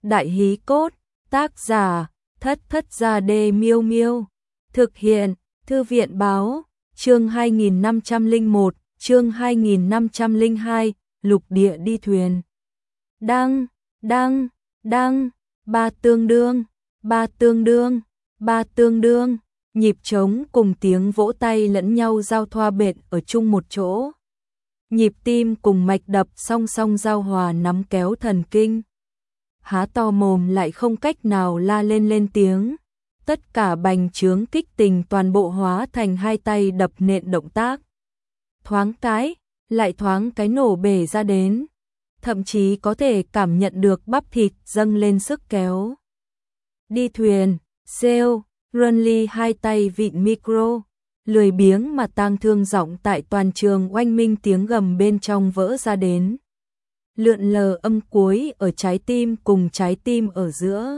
Đại hí cốt, tác giả, Thất Thất Gia Đê Miêu Miêu. Thực hiện, Thư viện báo, chương 2501, chương 2502, lục địa đi thuyền. Đăng, đăng, đăng, ba tương đương, ba tương đương, ba tương đương, nhịp trống cùng tiếng vỗ tay lẫn nhau giao thoa bệt ở chung một chỗ. Nhịp tim cùng mạch đập song song giao hòa nắm kéo thần kinh. Há to mồm lại không cách nào la lên tiếng. Tất cả bành trướng kích tình toàn bộ hóa thành hai tay đập nện động tác. Thoáng cái, lại thoáng cái nổ bể ra đến. Thậm chí có thể cảm nhận được bắp thịt dâng lên sức kéo. Đi thuyền, sail, Runly hai tay vịn micro. Lười biếng mà tang thương giọng tại toàn trường oanh minh tiếng gầm bên trong vỡ ra đến. Lượn lờ âm cuối ở trái tim cùng trái tim ở giữa.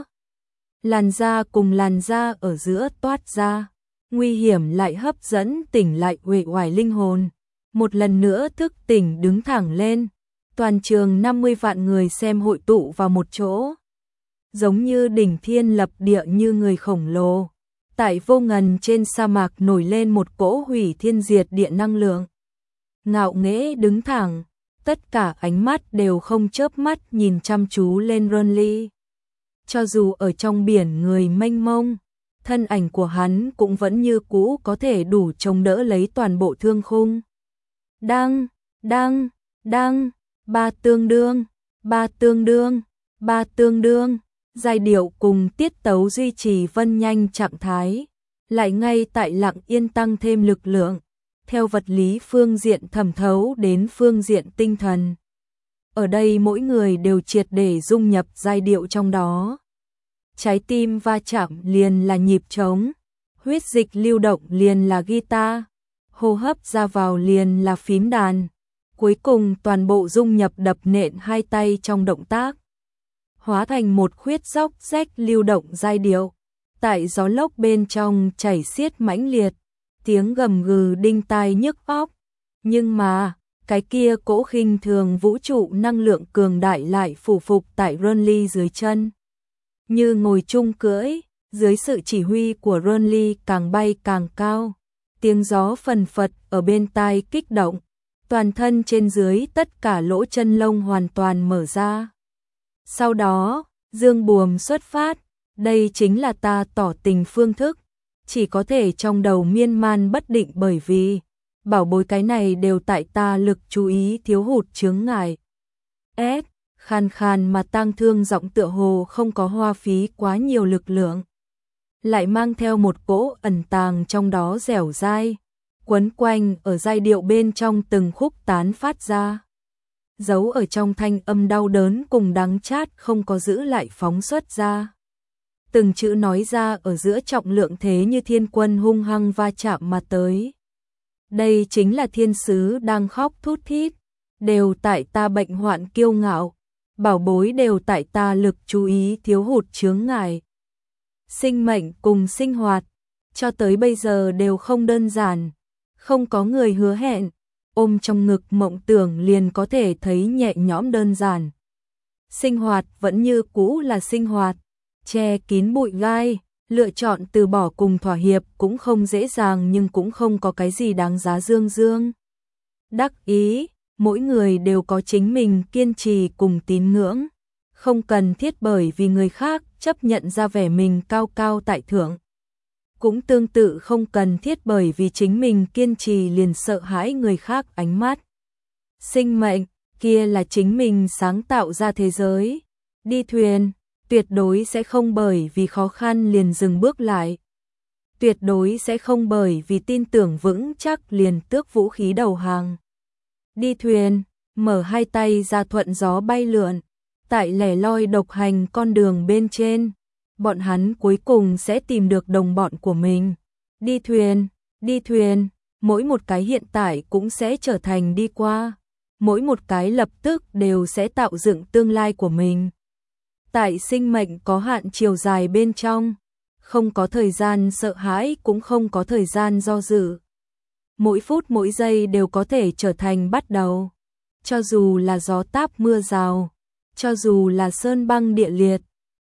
Làn da cùng làn da ở giữa toát ra. Nguy hiểm lại hấp dẫn tỉnh lại uể oải linh hồn. Một lần nữa thức tỉnh đứng thẳng lên. Toàn trường 50 vạn người xem hội tụ vào một chỗ. Giống như đỉnh thiên lập địa như người khổng lồ. Tại vô ngần trên sa mạc nổi lên một cỗ hủy thiên diệt địa năng lượng. Ngạo nghễ đứng thẳng, tất cả ánh mắt đều không chớp mắt nhìn chăm chú lên Runly. Cho dù ở trong biển người mênh mông, thân ảnh của hắn cũng vẫn như cũ có thể đủ chống đỡ lấy toàn bộ thương khung. Đăng, đăng, đăng, ba tương đương, ba tương đương, ba tương đương. Giai điệu cùng tiết tấu duy trì vân nhanh trạng thái, lại ngay tại lặng yên tăng thêm lực lượng, theo vật lý phương diện thẩm thấu đến phương diện tinh thần. Ở đây mỗi người đều triệt để dung nhập giai điệu trong đó. Trái tim va chạm liền là nhịp trống, huyết dịch lưu động liền là guitar, hô hấp ra vào liền là phím đàn. Cuối cùng toàn bộ dung nhập đập nện hai tay trong động tác. Hóa thành một khuyết dốc rách lưu động giai điệu. Tại gió lốc bên trong chảy xiết mãnh liệt, tiếng gầm gừ đinh tai nhức óc. Nhưng mà, cái kia cỗ khinh thường vũ trụ năng lượng cường đại lại phủ phục tại Runly dưới chân. Như ngồi chung cưỡi, dưới sự chỉ huy của Runly càng bay càng cao. Tiếng gió phần phật ở bên tai kích động. Toàn thân trên dưới tất cả lỗ chân lông hoàn toàn mở ra. Sau đó, dương buồm xuất phát, đây chính là ta tỏ tình phương thức, chỉ có thể trong đầu miên man bất định bởi vì, bảo bối cái này đều tại ta lực chú ý thiếu hụt chướng ngại. Khàn khàn mà tang thương giọng tựa hồ không có hoa phí quá nhiều lực lượng. Lại mang theo một cỗ ẩn tàng trong đó dẻo dai, quấn quanh ở giai điệu bên trong từng khúc tán phát ra. Giấu ở trong thanh âm đau đớn cùng đắng chát không có giữ lại phóng xuất ra. Từng chữ nói ra ở giữa trọng lượng thế như thiên quân hung hăng va chạm mà tới. Đây chính là thiên sứ đang khóc thút thít. Đều tại ta bệnh hoạn kiêu ngạo. Bảo bối đều tại ta lực chú ý thiếu hụt chướng ngại. Sinh mệnh cùng sinh hoạt, cho tới bây giờ đều không đơn giản. Không có người hứa hẹn. Ôm trong ngực mộng tưởng liền có thể thấy nhẹ nhõm đơn giản. Sinh hoạt vẫn như cũ là sinh hoạt, che kín bụi gai, lựa chọn từ bỏ cùng thỏa hiệp cũng không dễ dàng nhưng cũng không có cái gì đáng giá dương. Đắc ý, mỗi người đều có chính mình kiên trì cùng tín ngưỡng, không cần thiết bởi vì người khác chấp nhận ra vẻ mình cao cao tại thượng. Cũng tương tự không cần thiết bởi vì chính mình kiên trì liền sợ hãi người khác ánh mắt. Sinh mệnh, kia là chính mình sáng tạo ra thế giới. Đi thuyền, tuyệt đối sẽ không bởi vì khó khăn liền dừng bước lại. Tuyệt đối sẽ không bởi vì tin tưởng vững chắc liền tước vũ khí đầu hàng. Đi thuyền, mở hai tay ra thuận gió bay lượn, tại lẻ loi độc hành con đường bên trên. Bọn hắn cuối cùng sẽ tìm được đồng bọn của mình. Đi thuyền, mỗi một cái hiện tại cũng sẽ trở thành đi qua. Mỗi một cái lập tức đều sẽ tạo dựng tương lai của mình. Tại sinh mệnh có hạn chiều dài bên trong, không có thời gian sợ hãi cũng không có thời gian do dự. Mỗi phút mỗi giây đều có thể trở thành bắt đầu. Cho dù là gió táp mưa rào, cho dù là sơn băng địa liệt,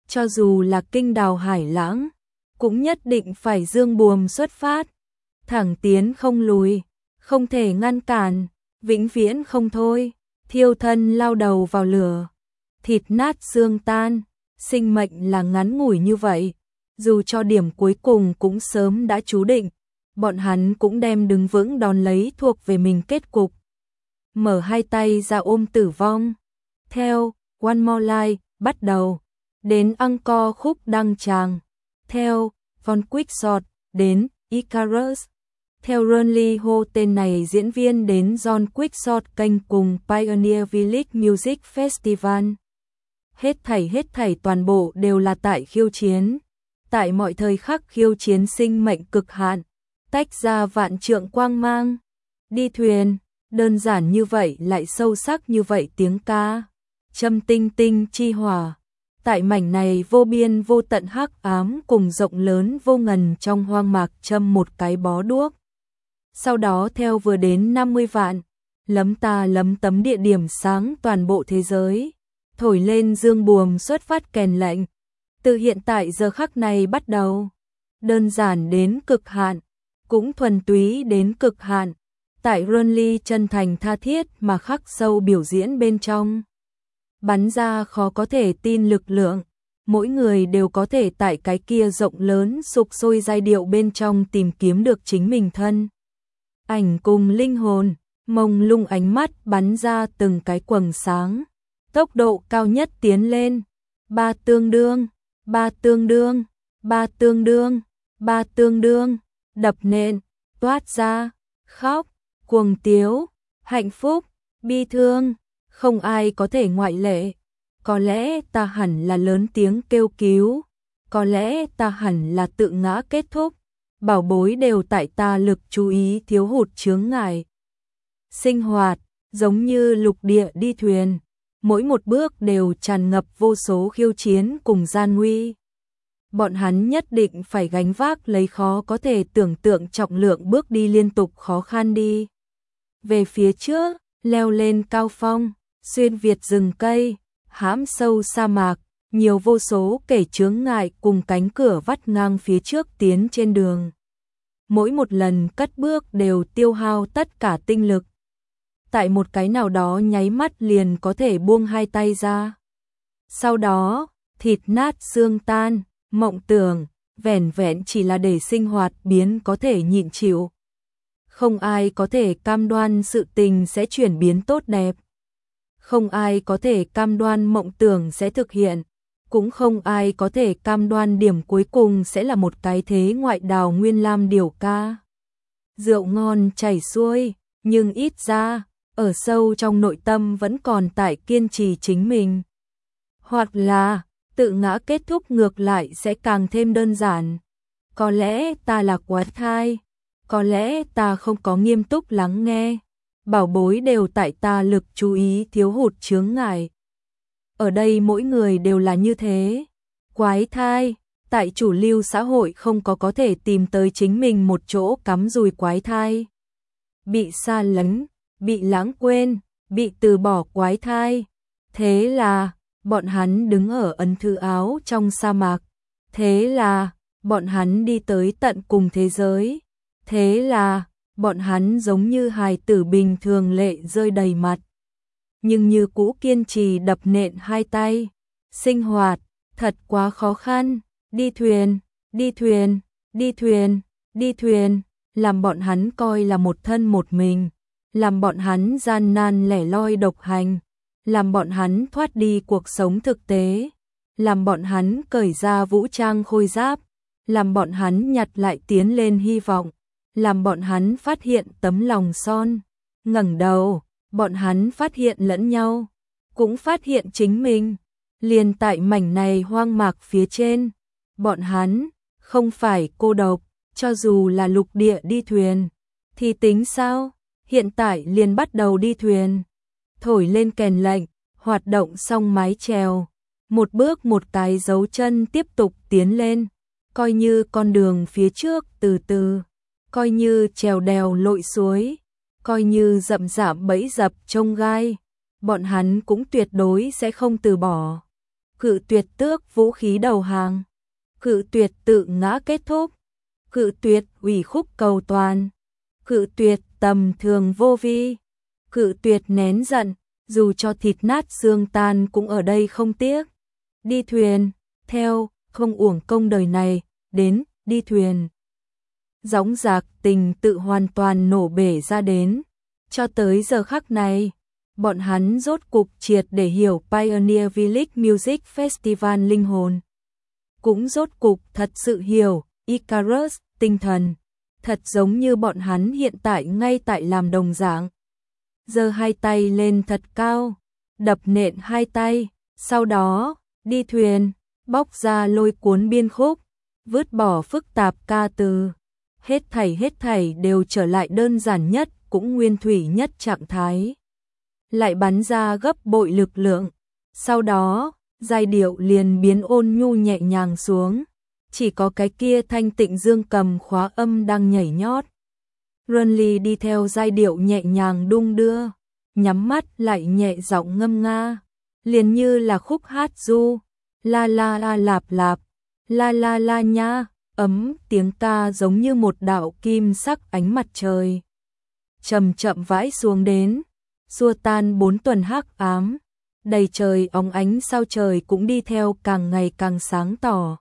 cho dù là kinh đào hải lãng, cũng nhất định phải dương buồm xuất phát, thẳng tiến không lùi, không thể ngăn cản, vĩnh viễn không thôi, thiêu thân lao đầu vào lửa, thịt nát xương tan, sinh mệnh là ngắn ngủi như vậy, dù cho điểm cuối cùng cũng sớm đã chú định, bọn hắn cũng đem đứng vững đón lấy thuộc về mình kết cục. Mở hai tay ra ôm tử vong, theo One More Life bắt đầu, đến encore khúc đăng tràng, theo Von Quickshot đến Icarus, theo Ronnie Ho tên này diễn viên đến John Quickshot kênh cùng Pioneer Village Music Festival. Hết thảy toàn bộ đều là tại khiêu chiến, tại mọi thời khắc khiêu chiến sinh mệnh cực hạn, tách ra vạn trượng quang mang, đi thuyền, đơn giản như vậy lại sâu sắc như vậy tiếng ca, châm tinh tinh chi hỏa. Tại mảnh này vô biên vô tận hắc ám cùng rộng lớn vô ngần trong hoang mạc châm một cái bó đuốc. Sau đó theo vừa đến 50 vạn, lấm tấm địa điểm sáng toàn bộ thế giới, thổi lên dương buồm xuất phát kèn lệnh. Từ hiện tại giờ khắc này bắt đầu, đơn giản đến cực hạn, cũng thuần túy đến cực hạn, tại Ronnie chân thành tha thiết mà khắc sâu biểu diễn bên trong. Bắn ra khó có thể tin lực lượng, mỗi người đều có thể tại cái kia rộng lớn sục sôi giai điệu bên trong tìm kiếm được chính mình thân. Ảnh cùng linh hồn, mông lung ánh mắt bắn ra từng cái quầng sáng, tốc độ cao nhất tiến lên, ba tương đương, đập nện, toát ra, khóc, cuồng tiếu, hạnh phúc, bi thương, không ai có thể ngoại lệ. Có lẽ ta hẳn là lớn tiếng kêu cứu, có lẽ ta hẳn là tự ngã kết thúc, bảo bối đều tại ta lực chú ý thiếu hụt chướng ngại. Sinh hoạt, giống như lục địa đi thuyền, mỗi một bước đều tràn ngập vô số khiêu chiến cùng gian nguy. Bọn hắn nhất định phải gánh vác lấy khó có thể tưởng tượng trọng lượng bước đi liên tục khó khăn đi. Về phía trước, leo lên cao phong, xuyên việt rừng cây, hãm sâu sa mạc, nhiều vô số kẻ chướng ngại cùng cánh cửa vắt ngang phía trước tiến trên đường. Mỗi một lần cất bước đều tiêu hao tất cả tinh lực. Tại một cái nào đó nháy mắt liền có thể buông hai tay ra. Sau đó, thịt nát xương tan, mộng tưởng, vẻn vẹn chỉ là để sinh hoạt biến có thể nhịn chịu. Không ai có thể cam đoan sự tình sẽ chuyển biến tốt đẹp. Không ai có thể cam đoan mộng tưởng sẽ thực hiện. Cũng không ai có thể cam đoan điểm cuối cùng sẽ là một cái thế ngoại đào nguyên lam điều ca. Rượu ngon chảy xuôi, nhưng ít ra, ở sâu trong nội tâm vẫn còn tại kiên trì chính mình. Hoặc là, tự ngã kết thúc ngược lại sẽ càng thêm đơn giản. Có lẽ ta là quá thai, có lẽ ta không có nghiêm túc lắng nghe, bảo bối đều tại ta lực chú ý thiếu hụt chướng ngại. Ở đây mỗi người đều là như thế. Quái thai, tại chủ lưu xã hội không có thể tìm tới chính mình một chỗ cắm rùi quái thai. Bị xa lánh, bị lãng quên, bị từ bỏ quái thai. Thế là, bọn hắn đứng ở ấn thư áo trong sa mạc. Thế là, bọn hắn đi tới tận cùng thế giới. Thế là, bọn hắn giống như hài tử bình thường lệ rơi đầy mặt. Nhưng như cũ kiên trì đập nện hai tay. Sinh hoạt, thật quá khó khăn. Đi thuyền, đi thuyền, đi thuyền, đi thuyền. Làm bọn hắn coi là một thân một mình. Làm bọn hắn gian nan lẻ loi độc hành. Làm bọn hắn thoát đi cuộc sống thực tế. Làm bọn hắn cởi ra vũ trang khôi giáp. Làm bọn hắn nhặt lại tiến lên hy vọng. Làm bọn hắn phát hiện tấm lòng son. Ngẩng đầu, bọn hắn phát hiện lẫn nhau. Cũng phát hiện chính mình. Liền tại mảnh này hoang mạc phía trên. Bọn hắn không phải cô độc. Cho dù là lục địa đi thuyền. Thì tính sao? Hiện tại liền bắt đầu đi thuyền. Thổi lên kèn lệnh, hoạt động xong mái chèo. Một bước một cái dấu chân tiếp tục tiến lên. Coi như con đường phía trước từ từ. Coi như trèo đèo lội suối. Coi như rậm rạp bẫy dập trông gai. Bọn hắn cũng tuyệt đối sẽ không từ bỏ. cự tuyệt tước vũ khí đầu hàng, cự tuyệt tự ngã kết thúc, cự tuyệt ủy khúc cầu toàn, cự tuyệt tầm thường vô vi, cự tuyệt nén giận, dù cho thịt nát xương tan cũng ở đây không tiếc. Đi thuyền, theo, không uổng công đời này, đến, đi thuyền. Dõng dạc tình tự hoàn toàn nổ bể ra đến. Cho tới giờ khắc này, bọn hắn rốt cục triệt để hiểu Pioneer Village Music Festival linh hồn. Cũng rốt cục thật sự hiểu Icarus tinh thần, thật giống như bọn hắn hiện tại ngay tại làm đồng dạng. Giơ hai tay lên thật cao, đập nện hai tay, sau đó, đi thuyền, bóc ra lôi cuốn biên khúc, vứt bỏ phức tạp ca từ. Hết thảy đều trở lại đơn giản nhất, cũng nguyên thủy nhất trạng thái. Lại bắn ra gấp bội lực lượng. Sau đó, giai điệu liền biến ôn nhu nhẹ nhàng xuống. Chỉ có cái kia thanh tịnh dương cầm khóa âm đang nhảy nhót. Runley đi theo giai điệu nhẹ nhàng đung đưa, nhắm mắt lại nhẹ giọng ngâm nga, liền như là khúc hát du, la la la lạp lạp, la la la nha, tiếng ca giống như một đạo kim sắc ánh mặt trời. Chậm chậm vãi xuống đến, xua tan 4 tuần hắc ám, đầy trời óng ánh sao trời cũng đi theo càng ngày càng sáng tỏ.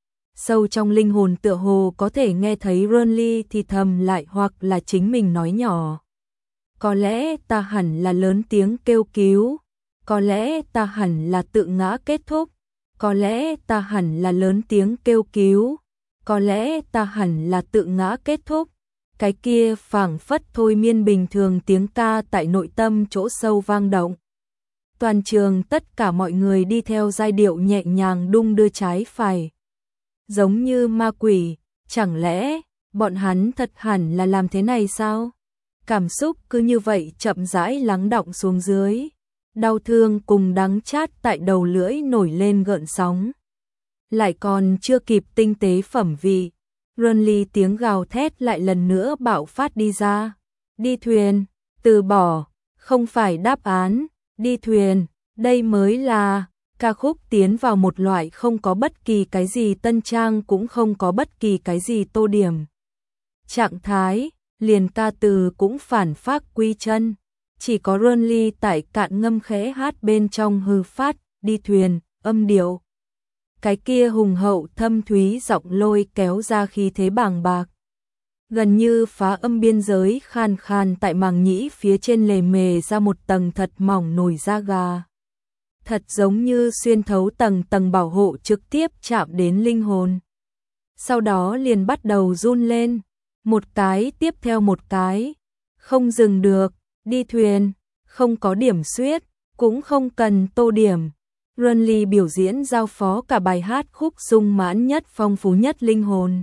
Sâu trong linh hồn tựa hồ có thể nghe thấy Runley thì thầm lại hoặc là chính mình nói nhỏ. Có lẽ ta hẳn là lớn tiếng kêu cứu, có lẽ ta hẳn là tự ngã kết thúc, có lẽ ta hẳn là lớn tiếng kêu cứu, có lẽ ta hẳn là tự ngã kết thúc. Cái kia phảng phất thôi miên bình thường tiếng ca tại nội tâm chỗ sâu vang động. Toàn trường tất cả mọi người đi theo giai điệu nhẹ nhàng đung đưa trái phải. Giống như ma quỷ, chẳng lẽ bọn hắn thật hẳn là làm thế này sao? Cảm xúc cứ như vậy chậm rãi lắng đọng xuống dưới. Đau thương cùng đắng chát tại đầu lưỡi nổi lên gợn sóng. Lại còn chưa kịp tinh tế phẩm vị, Runley tiếng gào thét lại lần nữa bạo phát đi ra. Đi thuyền, từ bỏ, không phải đáp án, đi thuyền, đây mới là. Ca khúc tiến vào một loại không có bất kỳ cái gì tân trang cũng không có bất kỳ cái gì tô điểm. Trạng thái, liền ca từ cũng phản phác quy chân. Chỉ có Runley tại cạn ngâm khẽ hát bên trong hư phát, đi thuyền, âm điệu. Cái kia hùng hậu thâm thúy giọng lôi kéo ra khí thế bàng bạc. Gần như phá âm biên giới khan khan tại màng nhĩ phía trên lề mề ra một tầng thật mỏng nổi da gà. Thật giống như xuyên thấu tầng tầng bảo hộ trực tiếp chạm đến linh hồn. Sau đó liền bắt đầu run lên, một cái tiếp theo một cái, không dừng được, đi thuyền, không có điểm xuyết, cũng không cần tô điểm. Runley biểu diễn giao phó cả bài hát khúc sung mãn nhất phong phú nhất linh hồn.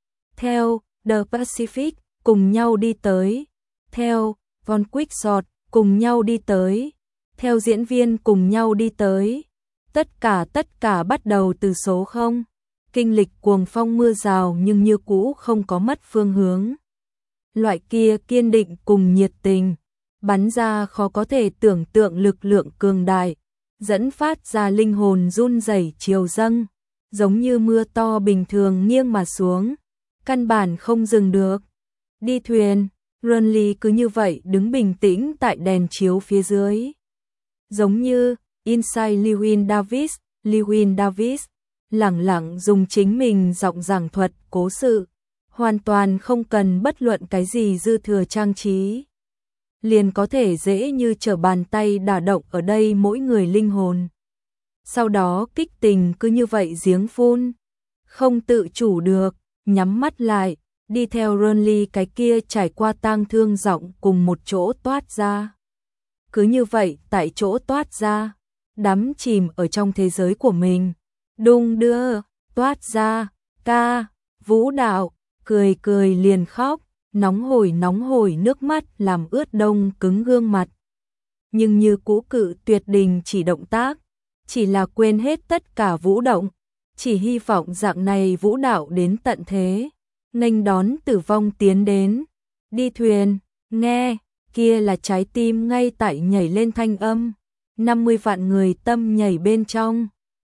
Theo The Pacific cùng nhau đi tới, theo Von Quicksort cùng nhau đi tới, theo diễn viên cùng nhau đi tới. Tất cả bắt đầu từ số 0, kinh lịch cuồng phong mưa rào nhưng như cũ không có mất phương hướng. Loại kia kiên định cùng nhiệt tình, bắn ra khó có thể tưởng tượng lực lượng cường đại, dẫn phát ra linh hồn run rẩy chiều dâng, giống như mưa to bình thường nghiêng mà xuống, căn bản không dừng được. Đi thuyền, Runley cứ như vậy đứng bình tĩnh tại đèn chiếu phía dưới. Giống như Inside Llewyn Davis, lẳng lặng dùng chính mình giọng giảng thuật cố sự, hoàn toàn không cần bất luận cái gì dư thừa trang trí. Liền có thể dễ như trở bàn tay đả động ở đây mỗi người linh hồn. Sau đó kích tình cứ như vậy giếng phun, không tự chủ được, nhắm mắt lại, đi theo Runley cái kia trải qua tang thương giọng cùng một chỗ toát ra. Cứ như vậy tại chỗ toát ra, đắm chìm ở trong thế giới của mình, đung đưa, toát ra, ca, vũ đạo, cười cười liền khóc, nóng hổi nước mắt làm ướt đông cứng gương mặt. Nhưng như cũ cự tuyệt đình chỉ động tác, chỉ là quên hết tất cả vũ động, chỉ hy vọng dạng này vũ đạo đến tận thế, nghênh đón tử vong tiến đến. Đi thuyền, nghe, kia là trái tim ngay tại nhảy lên thanh âm, 50 vạn người tâm nhảy bên trong,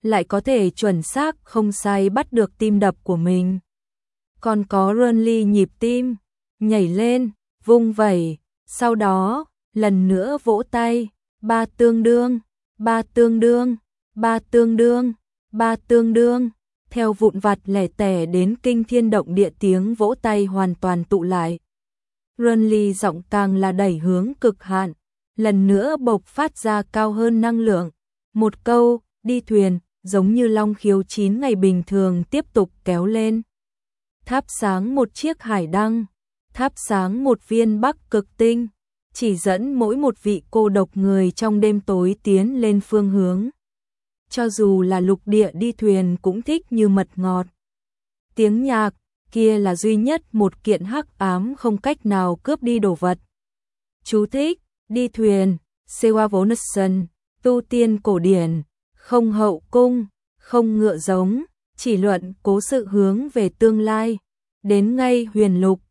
lại có thể chuẩn xác không sai bắt được tim đập của mình. Còn có Renly nhịp tim, nhảy lên, vung vẩy, sau đó, lần nữa vỗ tay, ba tương đương, ba tương đương, ba tương đương, ba tương đương, theo vụn vặt lẻ tẻ đến kinh thiên động địa tiếng vỗ tay hoàn toàn tụ lại. Renly giọng càng là đẩy hướng cực hạn, lần nữa bộc phát ra cao hơn năng lượng. Một câu, đi thuyền, giống như long khiếu 9 ngày bình thường tiếp tục kéo lên. Thắp sáng một chiếc hải đăng, thắp sáng một viên bắc cực tinh, chỉ dẫn mỗi một vị cô độc người trong đêm tối tiến lên phương hướng. Cho dù là lục địa đi thuyền cũng thích như mật ngọt. Tiếng nhạc, kia là duy nhất một kiện hắc ám không cách nào cướp đi đồ vật. Chú thích, đi thuyền, Sewavonation, tu tiên cổ điển, không hậu cung, không ngựa giống, chỉ luận cố sự hướng về tương lai. Đến ngay huyền lục,